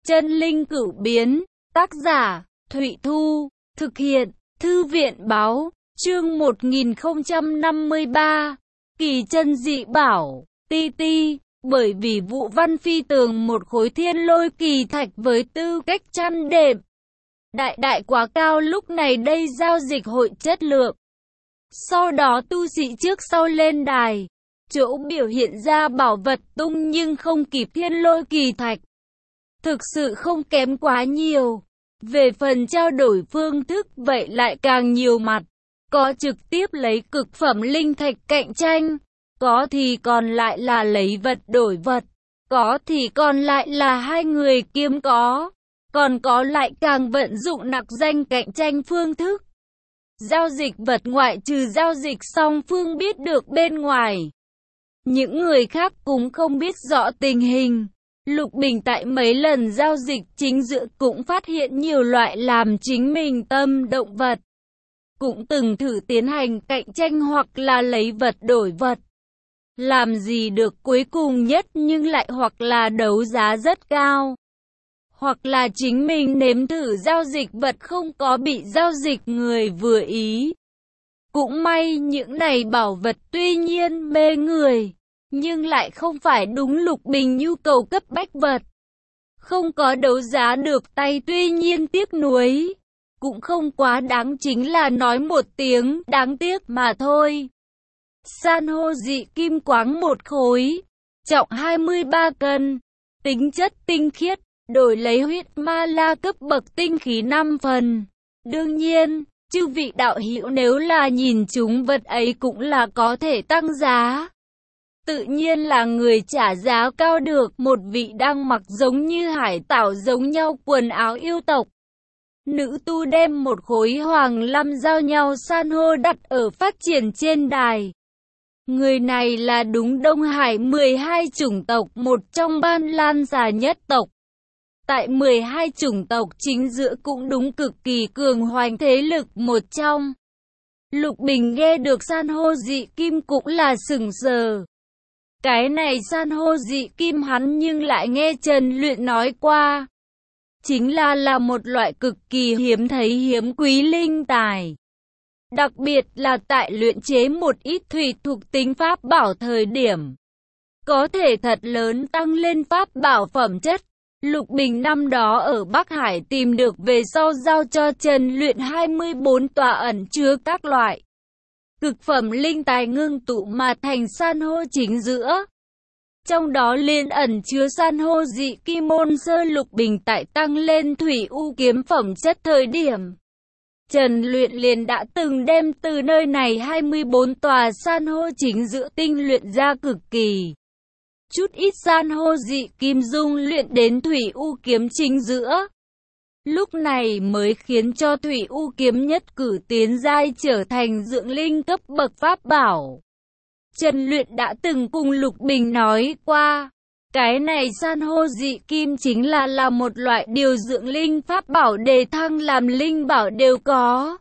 Chân linh cửu biến, tác giả, Thụy Thu, thực hiện, Thư viện Báo, chương 1053, Kỳ chân dị bảo, ti ti, bởi vì Vũ Văn phi tường một khối thiên lôi kỳ thạch với tư cách chăn đệm. Đại quá cao, lúc này đây giao dịch hội chất lượng. Sau đó tu sĩ trước sau lên đài, chỗ biểu hiện ra bảo vật tung nhưng không kịp thiên lôi kỳ thạch. Thực sự không kém quá nhiều. Về phần trao đổi phương thức vậy lại càng nhiều mặt. Có trực tiếp lấy cực phẩm linh thạch cạnh tranh, có thì còn lại là lấy vật đổi vật, có thì còn lại là hai người kiếm có, còn có lại càng vận dụng nặc danh cạnh tranh phương thức. Giao dịch vật ngoại trừ giao dịch song phương biết được bên ngoài, những người khác cũng không biết rõ tình hình. Lục Bình tại mấy lần giao dịch chính giữa cũng phát hiện nhiều loại làm chính mình tâm động vật. Cũng từng thử tiến hành cạnh tranh hoặc là lấy vật đổi vật. Làm gì được cuối cùng nhất nhưng lại hoặc là đấu giá rất cao. Hoặc là chính mình nếm thử giao dịch vật không có bị giao dịch người vừa ý. Cũng may những này bảo vật tuy nhiên mê người, nhưng lại không phải đúng Lục Bình nhu cầu cấp bách vật. Không có đấu giá được tay tuy nhiên tiếc nuối. Cũng không quá đáng, chính là nói một tiếng đáng tiếc mà thôi. San hô dị kim quáng một khối, trọng 23 cân, tính chất tinh khiết, đổi lấy huyết ma la cấp bậc tinh khí 5 phần. Đương nhiên, chư vị đạo hữu nếu là nhìn chúng vật ấy cũng là có thể tăng giá. Tự nhiên là người trả giá cao được. Một vị đang mặc giống như hải tảo giống nhau quần áo yêu tộc. Nữ tu đem một khối hoàng lam giao nhau san hô đặt ở phát triển trên đài. Người này là đúng Đông Hải 12 chủng tộc, một trong ban lan già nhất tộc. Tại 12 chủng tộc chính giữa cũng đúng cực kỳ cường hoành thế lực một trong. Lục Bình nghe được san hô dị kim cũng là sửng sờ. Cái này san hô dị kim hắn nhưng lại nghe Trần Luyện nói qua. Chính là một loại cực kỳ hiếm thấy hiếm quý linh tài. Đặc biệt là tại luyện chế một ít thủy thuộc tính pháp bảo thời điểm. Có thể thật lớn tăng lên pháp bảo phẩm chất. Lục Bình năm đó ở Bắc Hải tìm được về sau giao cho Trần Luyện 24 tòa ẩn chứa các loại cực phẩm linh tài ngưng tụ mà thành san hô chính giữa. Trong đó liên ẩn chứa san hô dị kim môn sơ. Lục Bình tại tăng lên thủy u kiếm phẩm chất thời điểm, Trần Luyện liền đã từng đem từ nơi này 24 tòa san hô chính giữa tinh luyện ra cực kỳ chút ít san hô dị kim dung luyện đến thủy u kiếm chính giữa. Lúc này mới khiến cho thủy u kiếm nhất cử tiến giai trở thành dưỡng linh cấp bậc pháp bảo. Trần Luyện đã từng cùng Lục Bình nói qua, cái này san hô dị kim chính là một loại điều dưỡng linh pháp bảo, đề thăng làm linh bảo đều có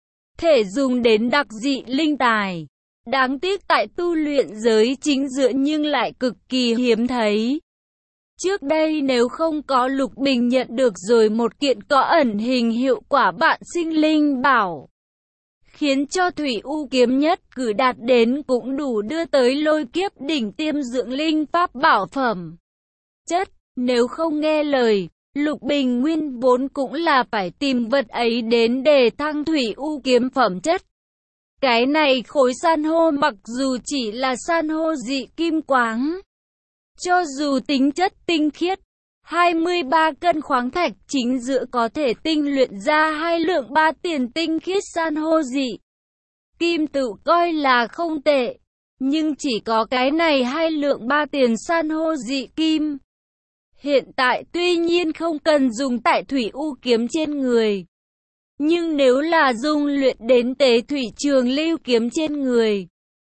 thể dùng đến đặc dị linh tài. Đáng tiếc tại tu luyện giới chính giữa nhưng lại cực kỳ hiếm thấy. Trước đây nếu không có Lục Bình nhận được rồi một kiện có ẩn hình hiệu quả bạn sinh linh bảo, khiến cho thủy u kiếm nhất cử đạt đến cũng đủ đưa tới lôi kiếp đỉnh tiêm dưỡng linh pháp bảo phẩm chất. Nếu không nghe lời, Lục Bình nguyên vốn cũng là phải tìm vật ấy đến để thăng thủy u kiếm phẩm chất. Cái này khối san hô mặc dù chỉ là san hô dị kim quáng, cho dù tính chất tinh khiết, 23 cân khoáng thạch chính giữa có thể tinh luyện ra 2 lượng 3 tiền tinh khiết san hô dị kim tự coi là không tệ. Nhưng chỉ có cái này 2 lượng 3 tiền san hô dị kim. Hiện tại tuy nhiên không cần dùng tại thủy u kiếm trên người. Nhưng nếu là dung luyện đến tế thủy trường lưu kiếm trên người,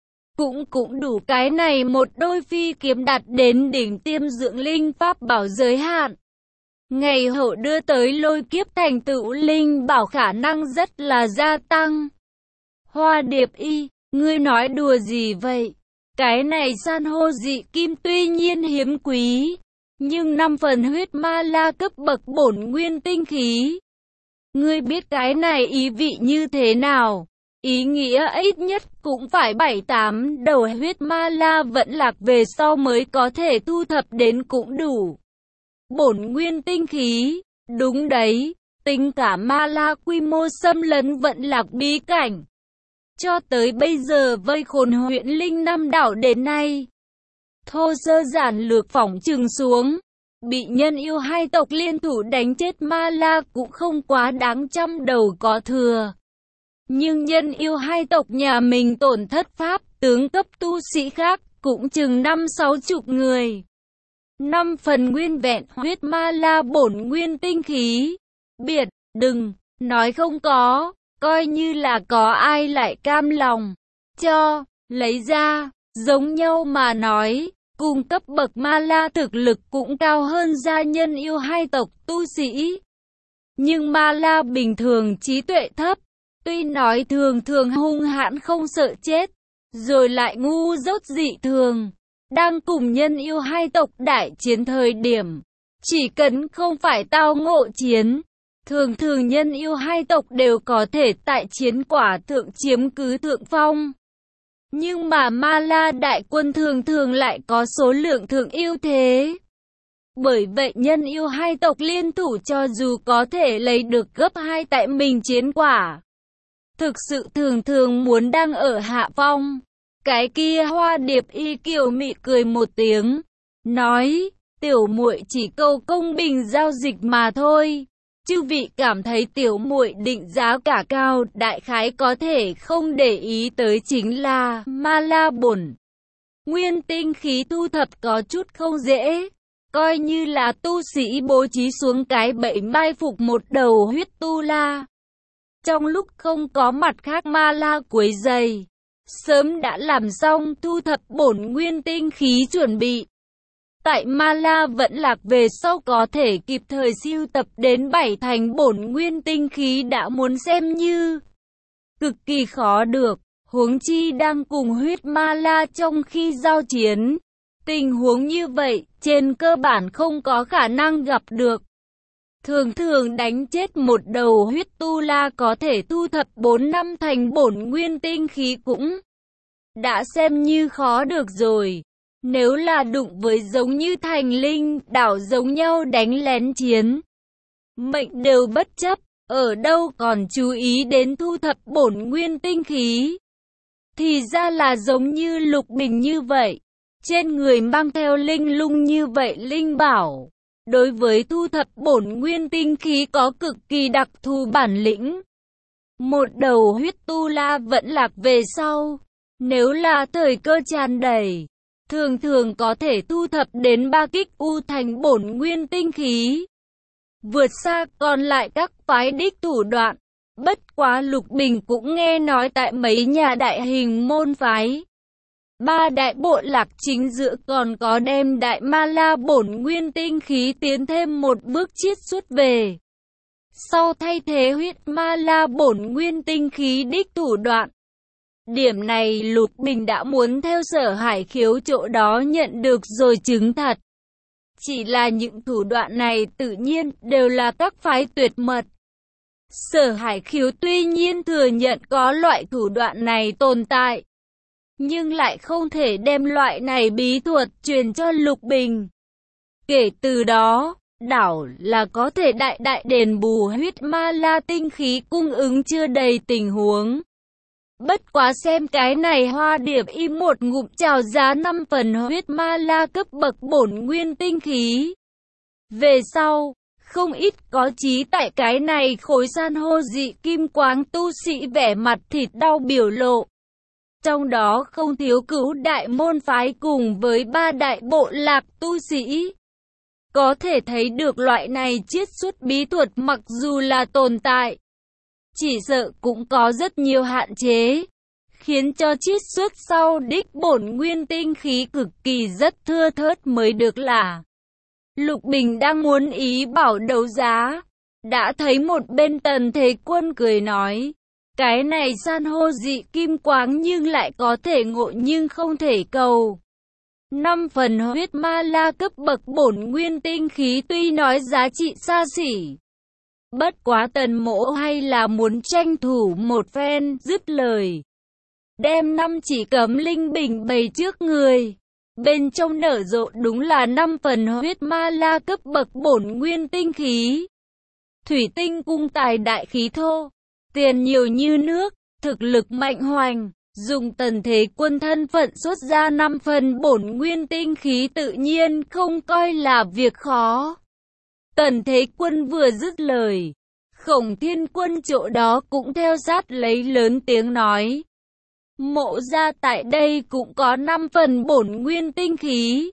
cũng đủ cái này một đôi phi kiếm đạt đến đỉnh tiêm dưỡng linh pháp bảo giới hạn. Ngày hậu đưa tới lôi kiếp thành tựu linh bảo khả năng rất là gia tăng. Hoa Điệp Y, ngươi nói đùa gì vậy? Cái này san hô dị kim tuy nhiên hiếm quý, nhưng 5 phần huyết ma la cấp bậc bổn nguyên tinh khí. Ngươi biết cái này ý vị như thế nào? Ý nghĩa ít nhất cũng phải 7-8 đầu huyết ma la vẫn lạc về sau mới có thể thu thập đến cũng đủ. Bổn nguyên tinh khí, đúng đấy, tính cả ma la quy mô xâm lấn vẫn lạc bí cảnh. Cho tới bây giờ vây khốn huyện Linh Nam đảo đến nay. Thô sơ giản lược phỏng chừng xuống. Bị nhân yêu hai tộc liên thủ đánh chết ma la cũng không quá đáng, 100 đầu có thừa. Nhưng nhân yêu hai tộc nhà mình tổn thất pháp tướng cấp tu sĩ khác cũng chừng 5-60 người. 5 phần nguyên vẹn huyết ma la bổn nguyên tinh khí. Biệt, đừng, nói không có, coi như là có ai lại cam lòng cho, lấy ra, giống nhau mà nói. Cùng cấp bậc ma la thực lực cũng cao hơn gia nhân yêu hai tộc tu sĩ. Nhưng ma la bình thường trí tuệ thấp, tuy nói thường thường hung hãn không sợ chết, rồi lại ngu dốt dị thường. Đang cùng nhân yêu hai tộc đại chiến thời điểm, chỉ cần không phải tao ngộ chiến, thường thường nhân yêu hai tộc đều có thể tại chiến quả thượng chiếm cứ thượng phong. Nhưng mà ma la đại quân thường thường lại có số lượng thượng ưu thế. Bởi vậy nhân yêu hai tộc liên thủ cho dù có thể lấy được gấp 2 tại mình chiến quả, thực sự thường thường muốn đang ở hạ phong. Cái kia Hoa Điệp Y kiều mị cười một tiếng, nói, tiểu muội chỉ cầu công bình giao dịch mà thôi. Chư vị cảm thấy tiểu muội định giá cả cao, đại khái có thể không để ý tới chính là ma la bổn nguyên tinh khí thu thập có chút không dễ. Coi như là tu sĩ bố trí xuống cái bẫy mai phục một đầu huyết tu la. Trong lúc không có mặt khác ma la quấy rầy, sớm đã làm xong thu thập bổn nguyên tinh khí chuẩn bị. Tại ma la vẫn lạc về sau có thể kịp thời siêu tập đến 7 thành bổn nguyên tinh khí đã muốn xem như cực kỳ khó được, huống chi đang cùng huyết ma la trong khi giao chiến. Tình huống như vậy, trên cơ bản không có khả năng gặp được. Thường thường đánh chết một đầu huyết tu la có thể thu thập 4-5 thành bổn nguyên tinh khí cũng đã xem như khó được rồi. Nếu là đụng với giống như Thành Linh đảo giống nhau đánh lén chiến, mệnh đều bất chấp, ở đâu còn chú ý đến thu thập bổn nguyên tinh khí. Thì ra là giống như Lục Bình như vậy, trên người mang theo linh lung như vậy linh bảo. Đối với thu thập bổn nguyên tinh khí có cực kỳ đặc thù bản lĩnh. Một đầu huyết tu la vẫn lạc về sau, nếu là thời cơ tràn đầy, thường thường có thể thu thập đến 3 kích u thành bổn nguyên tinh khí. Vượt xa còn lại các phái đích thủ đoạn. Bất quá Lục Bình cũng nghe nói tại mấy nhà đại hình môn phái, 3 đại bộ lạc chính giữa còn có đem đại ma la bổn nguyên tinh khí tiến thêm một bước chiết xuất về. Sau thay thế huyết ma la bổn nguyên tinh khí đích thủ đoạn. Điểm này Lục Bình đã muốn theo Sở Hải Khiếu chỗ đó nhận được rồi chứng thật. Chỉ là những thủ đoạn này tự nhiên đều là các phái tuyệt mật. Sở Hải Khiếu tuy nhiên thừa nhận có loại thủ đoạn này tồn tại, nhưng lại không thể đem loại này bí thuật truyền cho Lục Bình. Kể từ đó, đảo là có thể đại đại đền bù huyết ma la tinh khí cung ứng chưa đầy tình huống. Bất quá xem cái này Hoa Điệp Y một ngụm chào giá 5 phần huyết ma la cấp bậc bổn nguyên tinh khí. Về sau, không ít có trí tại cái này khối san hô dị kim quáng tu sĩ vẻ mặt thịt đau biểu lộ. Trong đó không thiếu Cửu đại môn phái cùng với 3 đại bộ lạc tu sĩ. Có thể thấy được loại này chiết xuất bí thuật mặc dù là tồn tại, chỉ sợ cũng có rất nhiều hạn chế, khiến cho chiết xuất sau đích bổn nguyên tinh khí cực kỳ rất thưa thớt mới được là. Lục Bình đang muốn ý bảo đấu giá, đã thấy một bên Tần Thế Quân cười nói, cái này san hô dị kim quáng nhưng lại có thể ngộ nhưng không thể cầu. 5 phần huyết ma la cấp bậc bổn nguyên tinh khí tuy nói giá trị xa xỉ. Bất quá Tần Mỗ hay là muốn tranh thủ một phen, dứt lời. Đem 5 chỉ cấm linh bình bày trước người. Bên trong nở rộ đúng là 5 phần huyết ma la cấp bậc bổn nguyên tinh khí. Thủy tinh cung tài đại khí thô, tiền nhiều như nước, thực lực mạnh hoành. Dùng Tần Thế Quân thân phận xuất ra 5 phần bổn nguyên tinh khí tự nhiên không coi là việc khó. Tần Thế Quân vừa dứt lời, Khổng Thiên Quân chỗ đó cũng theo sát lấy lớn tiếng nói. Mộ gia tại đây cũng có 5 phần bổn nguyên tinh khí.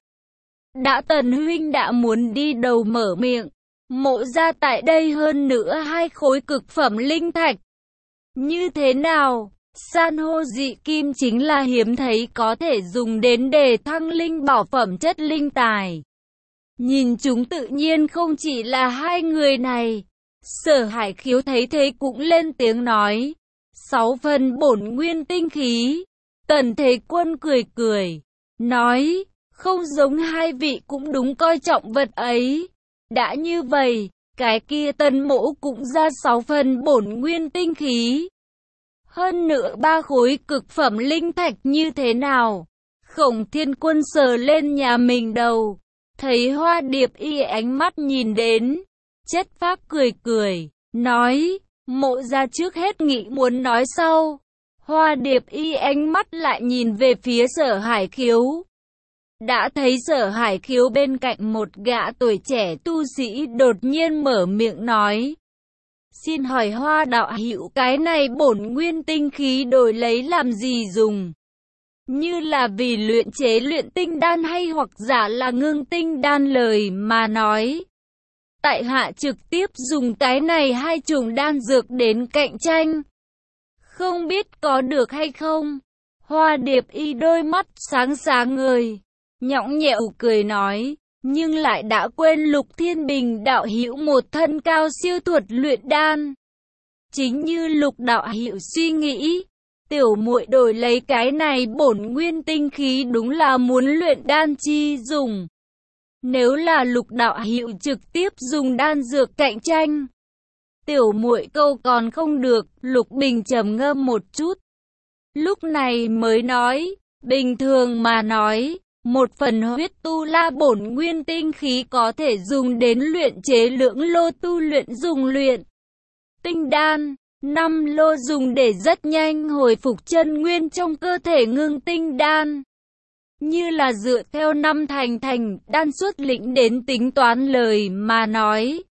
Đã Tần huynh đã muốn đi đầu mở miệng, mộ gia tại đây hơn nữa 2 khối cực phẩm linh thạch. Như thế nào? San hô dị kim chính là hiếm thấy có thể dùng đến để thăng linh bảo phẩm chất linh tài. Nhìn chúng tự nhiên không chỉ là 2 người này. Sở Hải Khiếu thấy thế cũng lên tiếng nói. 6 phần bổn nguyên tinh khí. Tần Thế Quân cười cười, nói, không giống 2 vị cũng đúng coi trọng vật ấy. Đã như vậy, cái kia Tần Mỗ cũng ra 6 phần bổn nguyên tinh khí. Hơn nữa 3 khối cực phẩm linh thạch như thế nào? Khổng Thiên Quân sờ lên nhà mình đầu, thấy Hoa Điệp Y ánh mắt nhìn đến, chất phác cười cười, nói, mộ gia trước hết nghĩ muốn nói sau. Hoa Điệp Y ánh mắt lại nhìn về phía Sở Hải Khiếu. Đã thấy Sở Hải Khiếu bên cạnh một gã tuổi trẻ tu sĩ đột nhiên mở miệng nói. Xin hỏi Hoa đạo hữu cái này bổn nguyên tinh khí đổi lấy làm gì dùng? Như là vì luyện chế luyện tinh đan hay hoặc giả là ngưng tinh đan lời mà nói. Tại hạ trực tiếp dùng cái này 2 chủng đan dược đến cạnh tranh. Không biết có được hay không? Hoa Điệp Y đôi mắt sáng sáng người, nhõng nhẽo cười nói. Nhưng lại đã quên Lục Thiên Bình đạo hữu một thân cao siêu thuật luyện đan. Chính như Lục đạo hữu suy nghĩ, tiểu muội đổi lấy cái này bổn nguyên tinh khí đúng là muốn luyện đan chi dùng. Nếu là Lục đạo hữu trực tiếp dùng đan dược cạnh tranh, tiểu muội câu còn không được. Lục Bình trầm ngâm một chút, lúc này mới nói, bình thường mà nói. 1 phần huyết tu la bổn nguyên tinh khí có thể dùng đến luyện chế lưỡng lô tu luyện dùng luyện tinh đan, 5 lô dùng để rất nhanh hồi phục chân nguyên trong cơ thể ngưng tinh đan. Như là dựa theo 5 thành đan xuất lĩnh đến tính toán lời mà nói.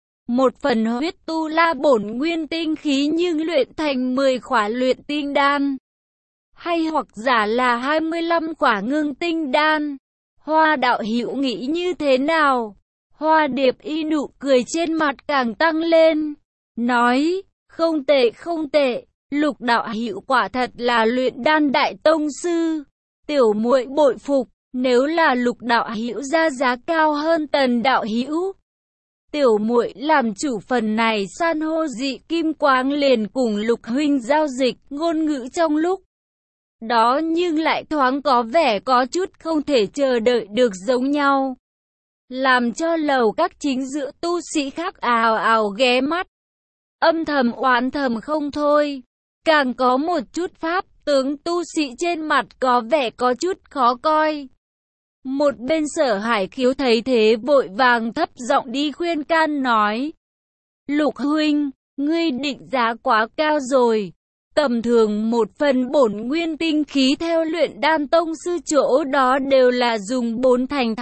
1 phần huyết tu la bổn nguyên tinh khí nhưng luyện thành 10 khỏa luyện tinh đan. Hay hoặc giả là 25 quả ngưng tinh đan. Hoa đạo hữu nghĩ như thế nào? Hoa Điệp Y nụ cười trên mặt càng tăng lên, nói, không tệ không tệ, Lục đạo hữu quả thật là luyện đan đại tông sư. Tiểu muội bội phục, nếu là Lục đạo hữu ra giá cao hơn Tần đạo hữu, tiểu muội làm chủ phần này san hô dị kim quáng liền cùng Lục huynh giao dịch. Ngôn ngữ trong lúc đó nhưng lại thoáng có vẻ có chút không thể chờ đợi được giống nhau, làm cho lầu các chính giữa tu sĩ khác ào ào ghé mắt, âm thầm oán thầm không thôi. Càng có một chút pháp tướng tu sĩ trên mặt có vẻ có chút khó coi. Một bên Sở Hải Khiếu thấy thế vội vàng thấp giọng đi khuyên can nói, Lục huynh, ngươi định giá quá cao rồi. Tầm thường 1 phần bổn nguyên tinh khí theo luyện đan tông sư chỗ đó đều là dùng 4 thành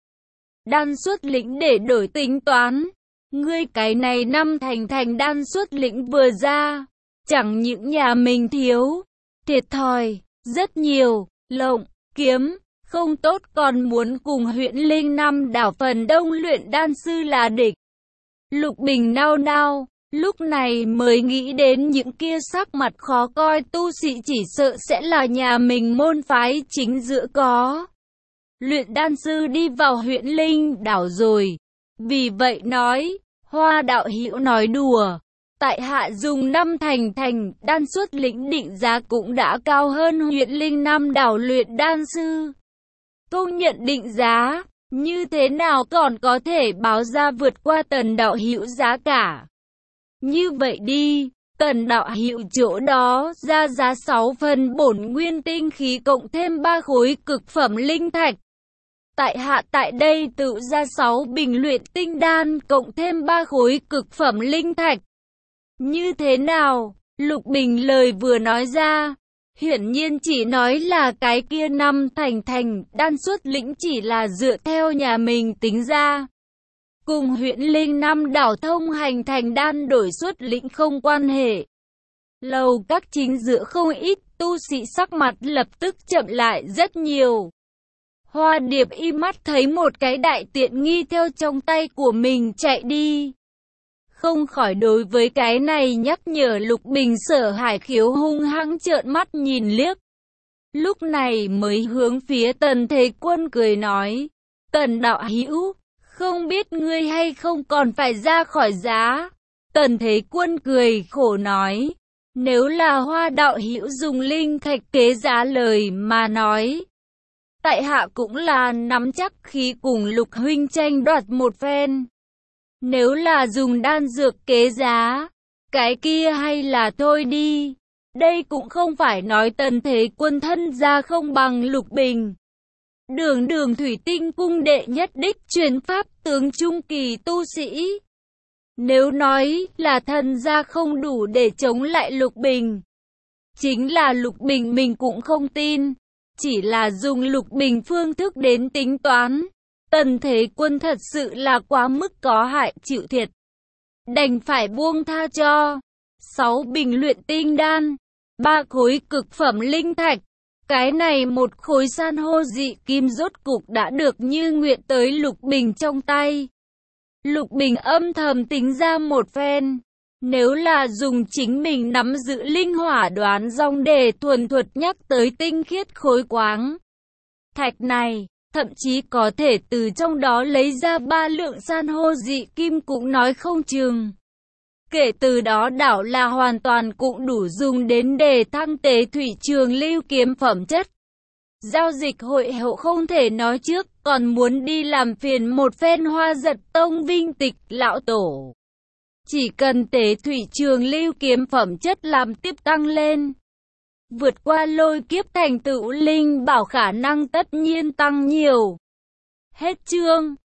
đan xuất lĩnh để đổi tính toán. Ngươi cái này 5 thành đan xuất lĩnh vừa ra, chẳng những nhà mình thiếu, thiệt thòi, rất nhiều, lộng, kiếm, không tốt còn muốn cùng huyện Linh Năm đảo phần đông luyện đan sư là địch. Lục Bình nao nao. Lúc này mới nghĩ đến những kia sắc mặt khó coi tu sĩ chỉ sợ sẽ là nhà mình môn phái chính giữa có luyện đan sư đi vào huyện Linh đảo rồi. Vì vậy nói, Hoa đạo hữu nói đùa, tại hạ dùng 5 thành đan xuất lĩnh định giá cũng đã cao hơn huyện Linh Nam đảo luyện đan sư. Công nhận định giá, như thế nào còn có thể báo ra vượt qua Tần đạo hữu giá cả. Như vậy đi, Tần đạo hữu chỗ đó ra giá 6 phần bổn nguyên tinh khí cộng thêm 3 khối cực phẩm linh thạch. Tại hạ tại đây tự ra 6 bình luyện tinh đan cộng thêm 3 khối cực phẩm linh thạch. Như thế nào? Lục Bình lời vừa nói ra, hiển nhiên chỉ nói là cái kia 5 thành đan xuất lĩnh chỉ là dựa theo nhà mình tính ra. Cùng huyện Linh Năm đảo thông hành thành đan đổi xuất lĩnh không quan hệ. Lầu các chính giữa không ít tu sĩ sắc mặt lập tức chậm lại rất nhiều. Hoa Điệp y mắt thấy một cái đại tiện nghi theo trong tay của mình chạy đi. Không khỏi đối với cái này nhắc nhở Lục Bình Sở Hải khiếu hung hăng trợn mắt nhìn liếc. Lúc này mới hướng phía Tần Thế Quân cười nói, Tần đạo hữu, không biết ngươi hay không còn phải ra khỏi giá. Tần Thế Quân cười khổ nói, nếu là Hoa đạo hữu dùng linh thạch kế giá lời mà nói, tại hạ cũng là nắm chắc khi cùng Lục huynh tranh đoạt một phen. Nếu là dùng đan dược kế giá, cái kia hay là thôi đi. Đây cũng không phải nói Tần Thế Quân thân gia không bằng Lục Bình. Đường thủy tinh cung đệ nhất đích truyền pháp tướng trung kỳ tu sĩ. Nếu nói là thân gia không đủ để chống lại Lục Bình, chính là Lục Bình mình cũng không tin. Chỉ là dùng Lục Bình phương thức đến tính toán. Tần Thế Quân thật sự là quá mức có hại chịu thiệt. Đành phải buông tha cho 6 bình luyện tinh đan, 3 khối cực phẩm linh thạch. Cái này một khối san hô dị kim rốt cục đã được như nguyện tới Lục Bình trong tay. Lục Bình âm thầm tính ra một phen. Nếu là dùng chính mình nắm giữ linh hỏa đoán dòng để thuần thuật nhắc tới tinh khiết khối quáng thạch này, thậm chí có thể từ trong đó lấy ra 3 lượng san hô dị kim cũng nói không chừng. Kể từ đó đảo là hoàn toàn cũng đủ dùng đến để thăng tế thủy trường lưu kiếm phẩm chất. Giao dịch hội hậu không thể nói trước, còn muốn đi làm phiền một phen Hoa Giật Tông vinh tịch lão tổ. Chỉ cần tế thủy trường lưu kiếm phẩm chất làm tiếp tăng lên, vượt qua lôi kiếp thành tựu linh bảo khả năng tất nhiên tăng nhiều. Hết chương.